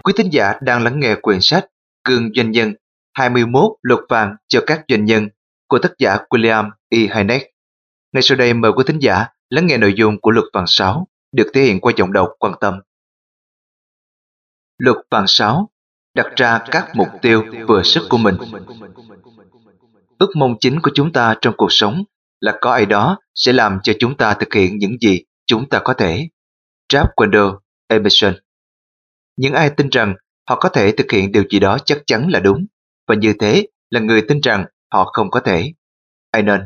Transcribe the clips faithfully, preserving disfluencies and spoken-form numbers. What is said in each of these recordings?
Quý thính giả đang lắng nghe quyển sách Gương Doanh nhân hai mươi mốt luật vàng cho các doanh nhân của tác giả William E. Hynek. Ngay sau đây mời quý thính giả lắng nghe nội dung của luật vàng sáu được thể hiện qua giọng đọc quan tâm. Luật vàng sáu đặt ra các mục tiêu vừa sức của mình. Ước mong chính của chúng ta trong cuộc sống là có ai đó sẽ làm cho chúng ta thực hiện những gì chúng ta có thể. Ralph Waldo Emerson. Những ai tin rằng họ có thể thực hiện điều gì đó chắc chắn là đúng, và như thế là người tin rằng họ không có thể. Anon.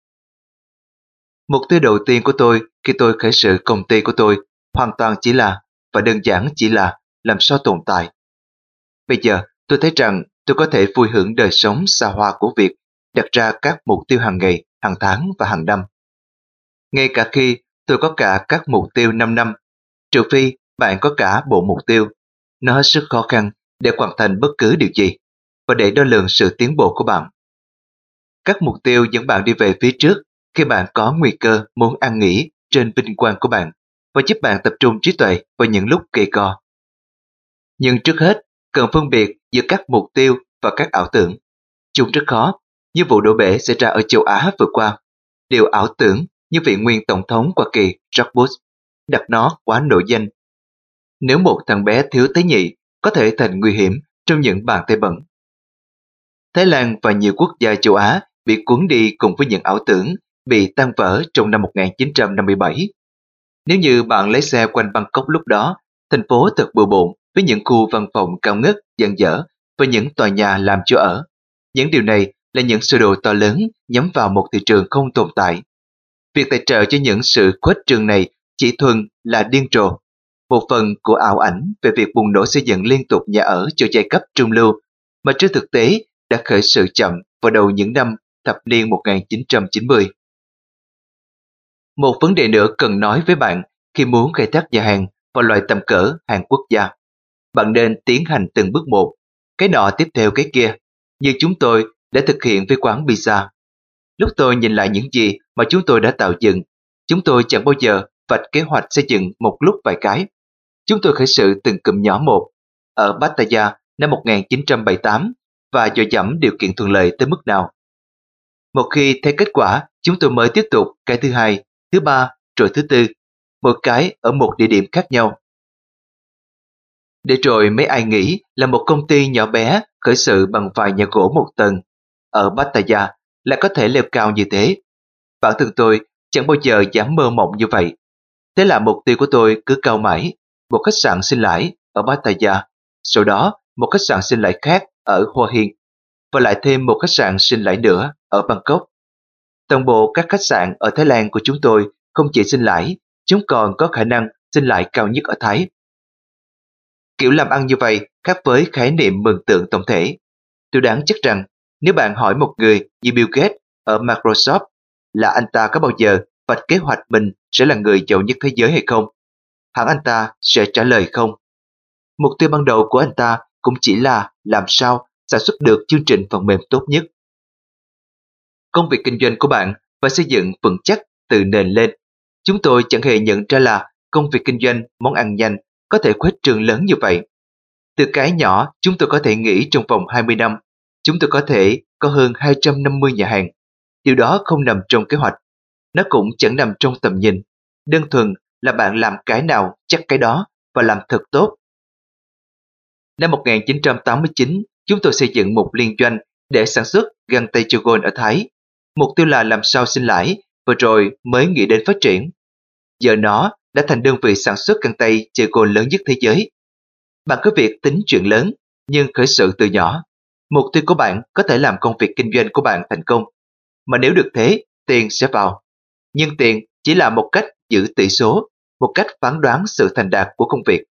Mục tiêu đầu tiên của tôi khi tôi khởi sự công ty của tôi hoàn toàn chỉ là, và đơn giản chỉ là, làm sao tồn tại. Bây giờ tôi thấy rằng tôi có thể vui hưởng đời sống xa hoa của việc đặt ra các mục tiêu hàng ngày, hàng tháng và hàng năm. Ngay cả khi tôi có cả các mục tiêu năm năm, trừ phi bạn có cả bộ mục tiêu, nó hết sức khó khăn để hoàn thành bất cứ điều gì và để đo lường sự tiến bộ của bạn. Các mục tiêu dẫn bạn đi về phía trước khi bạn có nguy cơ muốn an nghỉ trên vinh quang của bạn và giúp bạn tập trung trí tuệ vào những lúc kỳ co. Nhưng trước hết, cần phân biệt giữa các mục tiêu và các ảo tưởng. Chúng rất khó, như vụ đổ bể xảy ra ở châu Á vừa qua. Điều ảo tưởng như vị nguyên tổng thống Hoa Kỳ George Bush đặt nó quá nổi danh. Nếu một thằng bé thiếu tế nhị có thể thành nguy hiểm trong những bàn tay bẩn. Thái Lan và nhiều quốc gia châu Á bị cuốn đi cùng với những ảo tưởng bị tan vỡ trong năm một nghìn chín trăm năm mươi bảy. Nếu như bạn lấy xe quanh Bangkok lúc đó, thành phố thật bừa bộn với những khu văn phòng cao ngất, dang dở và những tòa nhà làm chỗ ở. Những điều này là những sơ đồ to lớn nhắm vào một thị trường không tồn tại. Việc tài trợ cho những sự khuếch trương này chỉ thuần là điên rồ, một phần của ảo ảnh về việc bùng nổ xây dựng liên tục nhà ở cho giai cấp trung lưu mà trên thực tế đã khởi sự chậm vào đầu những năm thập niên một nghìn chín trăm chín mươi. Một vấn đề nữa cần nói với bạn khi muốn khai thác nhà hàng vào loại tầm cỡ hàng quốc gia. Bạn nên tiến hành từng bước một, cái nọ tiếp theo cái kia, như chúng tôi đã thực hiện với quán pizza. Lúc tôi nhìn lại những gì mà chúng tôi đã tạo dựng, chúng tôi chẳng bao giờ vạch kế hoạch xây dựng một lúc vài cái. Chúng tôi khởi sự từng cụm nhỏ một. Ở Pattaya năm một nghìn chín trăm bảy mươi tám và dò dẫm điều kiện thuận lợi tới mức nào. Một khi thấy kết quả, chúng tôi mới tiếp tục cái thứ hai, thứ ba, rồi thứ tư, một cái ở một địa điểm khác nhau. Để rồi mấy ai nghĩ là một công ty nhỏ bé khởi sự bằng vài nhà gỗ một tầng ở Pattaya lại có thể leo cao như thế. Bản thân tôi chẳng bao giờ dám mơ mộng như vậy. Thế là mục tiêu của tôi cứ cao mãi, một khách sạn sinh lãi ở Pattaya, sau đó một khách sạn sinh lãi khác ở Hua Hin, và lại thêm một khách sạn sinh lãi nữa ở Bangkok. Toàn bộ các khách sạn ở Thái Lan của chúng tôi không chỉ sinh lãi, chúng còn có khả năng sinh lãi cao nhất ở Thái. Kiểu làm ăn như vậy khác với khái niệm mường tượng tổng thể. Tôi đoán chắc rằng nếu bạn hỏi một người như Bill Gates ở Microsoft là anh ta có bao giờ vạch kế hoạch mình sẽ là người giàu nhất thế giới hay không, hẳn anh ta sẽ trả lời không. Mục tiêu ban đầu của anh ta cũng chỉ là làm sao sản xuất được chương trình phần mềm tốt nhất. Công việc kinh doanh của bạn phải xây dựng vững chắc từ nền lên. Chúng tôi chẳng hề nhận ra là công việc kinh doanh món ăn nhanh có thể khuếch trương lớn như vậy. Từ cái nhỏ chúng tôi có thể nghĩ trong vòng hai mươi năm, chúng tôi có thể có hơn hai trăm năm mươi nhà hàng. Điều đó không nằm trong kế hoạch. Nó cũng chẳng nằm trong tầm nhìn. Đơn thuần là bạn làm cái nào chắc cái đó và làm thật tốt. Năm một nghìn chín trăm tám mươi chín, chúng tôi xây dựng một liên doanh để sản xuất găng tay chơi golf ở Thái. Mục tiêu là làm sao sinh lãi, và rồi mới nghĩ đến phát triển. Giờ nó đã thành đơn vị sản xuất găng tay chơi golf lớn nhất thế giới. Bạn cứ việc tính chuyện lớn, nhưng khởi sự từ nhỏ. Mục tiêu của bạn có thể làm công việc kinh doanh của bạn thành công. Mà nếu được thế, tiền sẽ vào. Nhưng tiền chỉ là một cách giữ tỷ số, một cách phán đoán sự thành đạt của công việc.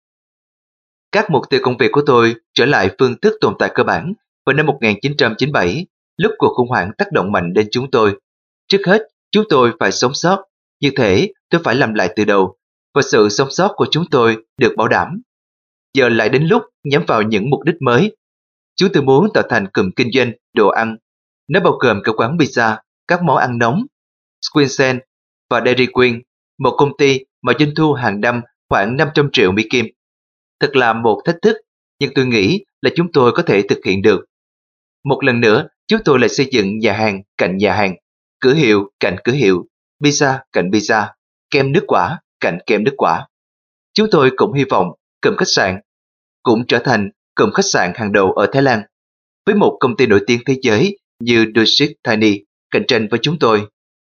Các mục tiêu công việc của tôi trở lại phương thức tồn tại cơ bản vào năm một nghìn chín trăm chín mươi bảy, lúc cuộc khủng hoảng tác động mạnh đến chúng tôi. Trước hết, chúng tôi phải sống sót, như thể tôi phải làm lại từ đầu, và sự sống sót của chúng tôi được bảo đảm. Giờ lại đến lúc nhắm vào những mục đích mới. Chúng tôi muốn tạo thành cụm kinh doanh đồ ăn. Nó bao gồm cả quán pizza, các món ăn nóng, Squinsen và Dairy Queen, một công ty mà doanh thu hàng năm khoảng năm trăm triệu Mỹ Kim. Thật là một thách thức, nhưng tôi nghĩ là chúng tôi có thể thực hiện được. Một lần nữa, chúng tôi lại xây dựng nhà hàng cạnh nhà hàng, cửa hiệu cạnh cửa hiệu, pizza cạnh pizza, kem nước quả cạnh kem nước quả. Chúng tôi cũng hy vọng cụm khách sạn cũng trở thành cụm khách sạn hàng đầu ở Thái Lan, với một công ty nổi tiếng thế giới như Dusit Thani cạnh tranh với chúng tôi.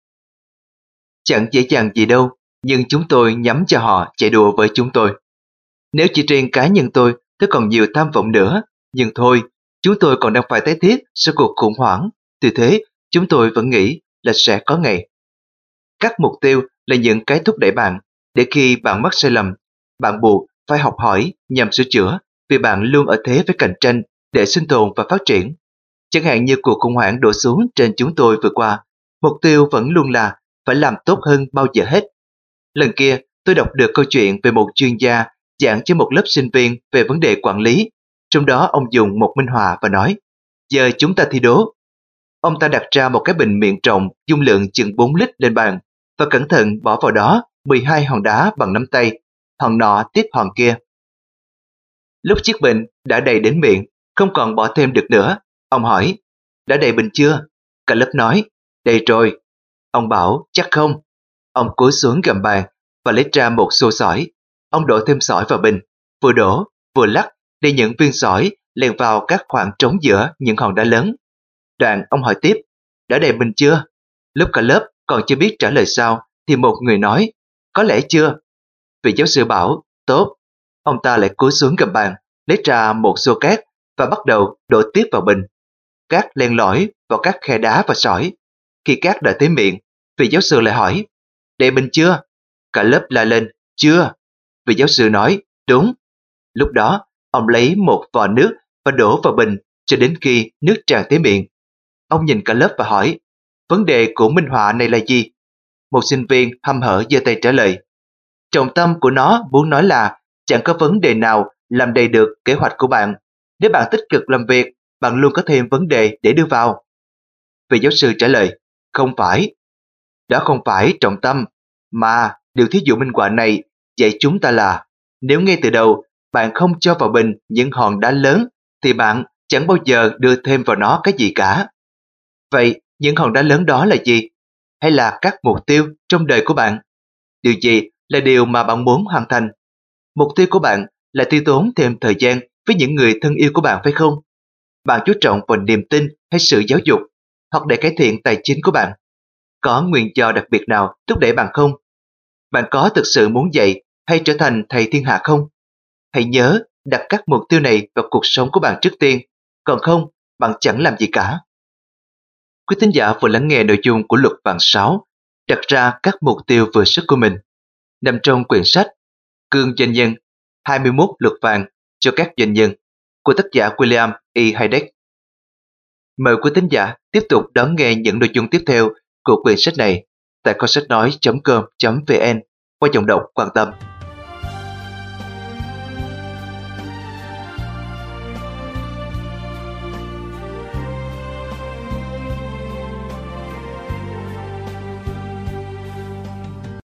Chẳng dễ dàng gì đâu, nhưng chúng tôi nhắm cho họ chạy đua với chúng tôi. Nếu chỉ riêng cá nhân tôi, tôi còn nhiều tham vọng nữa, nhưng thôi, chúng tôi còn đang phải tái thiết sau cuộc khủng hoảng, vì thế chúng tôi vẫn nghĩ là sẽ có ngày. Các mục tiêu là những cái thúc đẩy bạn, để khi bạn mắc sai lầm, bạn buộc phải học hỏi nhằm sửa chữa, vì bạn luôn ở thế với cạnh tranh để sinh tồn và phát triển. Chẳng hạn như cuộc khủng hoảng đổ xuống trên chúng tôi vừa qua, mục tiêu vẫn luôn là phải làm tốt hơn bao giờ hết. Lần kia, tôi đọc được câu chuyện về một chuyên gia giảng cho một lớp sinh viên về vấn đề quản lý. Trong đó ông dùng một minh họa và nói, giờ chúng ta thi đố. Ông ta đặt ra một cái bình miệng rộng dung lượng chừng bốn lít lên bàn và cẩn thận bỏ vào đó mười hai hòn đá bằng nắm tay, hòn nọ tiếp hòn kia. Lúc chiếc bình đã đầy đến miệng, không còn bỏ thêm được nữa, ông hỏi, đã đầy bình chưa? Cả lớp nói, đầy rồi. Ông bảo, chắc không. Ông cúi xuống gầm bàn và lấy ra một xô sỏi. Ông đổ thêm sỏi vào bình, vừa đổ, vừa lắc để những viên sỏi len vào các khoảng trống giữa những hòn đá lớn. Đoạn ông hỏi tiếp, đã đầy bình chưa? Lúc cả lớp còn chưa biết trả lời sao, thì một người nói, có lẽ chưa. Vị giáo sư bảo, tốt. Ông ta lại cúi xuống gầm bàn, lấy ra một xô cát và bắt đầu đổ tiếp vào bình. Cát len lỏi vào các khe đá và sỏi. Khi cát đã tới miệng, vị giáo sư lại hỏi, đầy bình chưa? Cả lớp la lên, chưa. Vị giáo sư nói, đúng. Lúc đó, ông lấy một vò nước và đổ vào bình cho đến khi nước tràn tới miệng. Ông nhìn cả lớp và hỏi, vấn đề của minh họa này là gì? Một sinh viên hăm hở giơ tay trả lời, trọng tâm của nó muốn nói là chẳng có vấn đề nào làm đầy được kế hoạch của bạn. Nếu bạn tích cực làm việc, bạn luôn có thêm vấn đề để đưa vào. Vị giáo sư trả lời, không phải. Đó không phải trọng tâm, mà điều thí dụ minh họa này dạy chúng ta là nếu ngay từ đầu bạn không cho vào bình những hòn đá lớn thì bạn chẳng bao giờ đưa thêm vào nó cái gì cả. Vậy những hòn đá lớn đó là gì? Hay là các mục tiêu trong đời của bạn? Điều gì là điều mà bạn muốn hoàn thành? Mục tiêu của bạn là tiêu tốn thêm thời gian với những người thân yêu của bạn phải không? Bạn chú trọng vào niềm tin hay sự giáo dục, hoặc để cải thiện tài chính của bạn? Có nguyên do đặc biệt nào thúc đẩy bạn không? Bạn có thực sự muốn dạy hay trở thành thầy thiên hạ không? Hãy nhớ đặt các mục tiêu này vào cuộc sống của bạn trước tiên, còn không, bạn chẳng làm gì cả. Quý thính giả vừa lắng nghe nội dung của luật vàng sáu, đặt ra các mục tiêu vừa sức của mình, nằm trong quyển sách Cương Doanh nhân, hai mươi mốt luật vàng cho các doanh nhân của tác giả William E. Hayek. Mời quý thính giả tiếp tục đón nghe những nội dung tiếp theo của quyển sách này tại kho sách nói chấm com chấm vn qua giọng đọc quan tâm.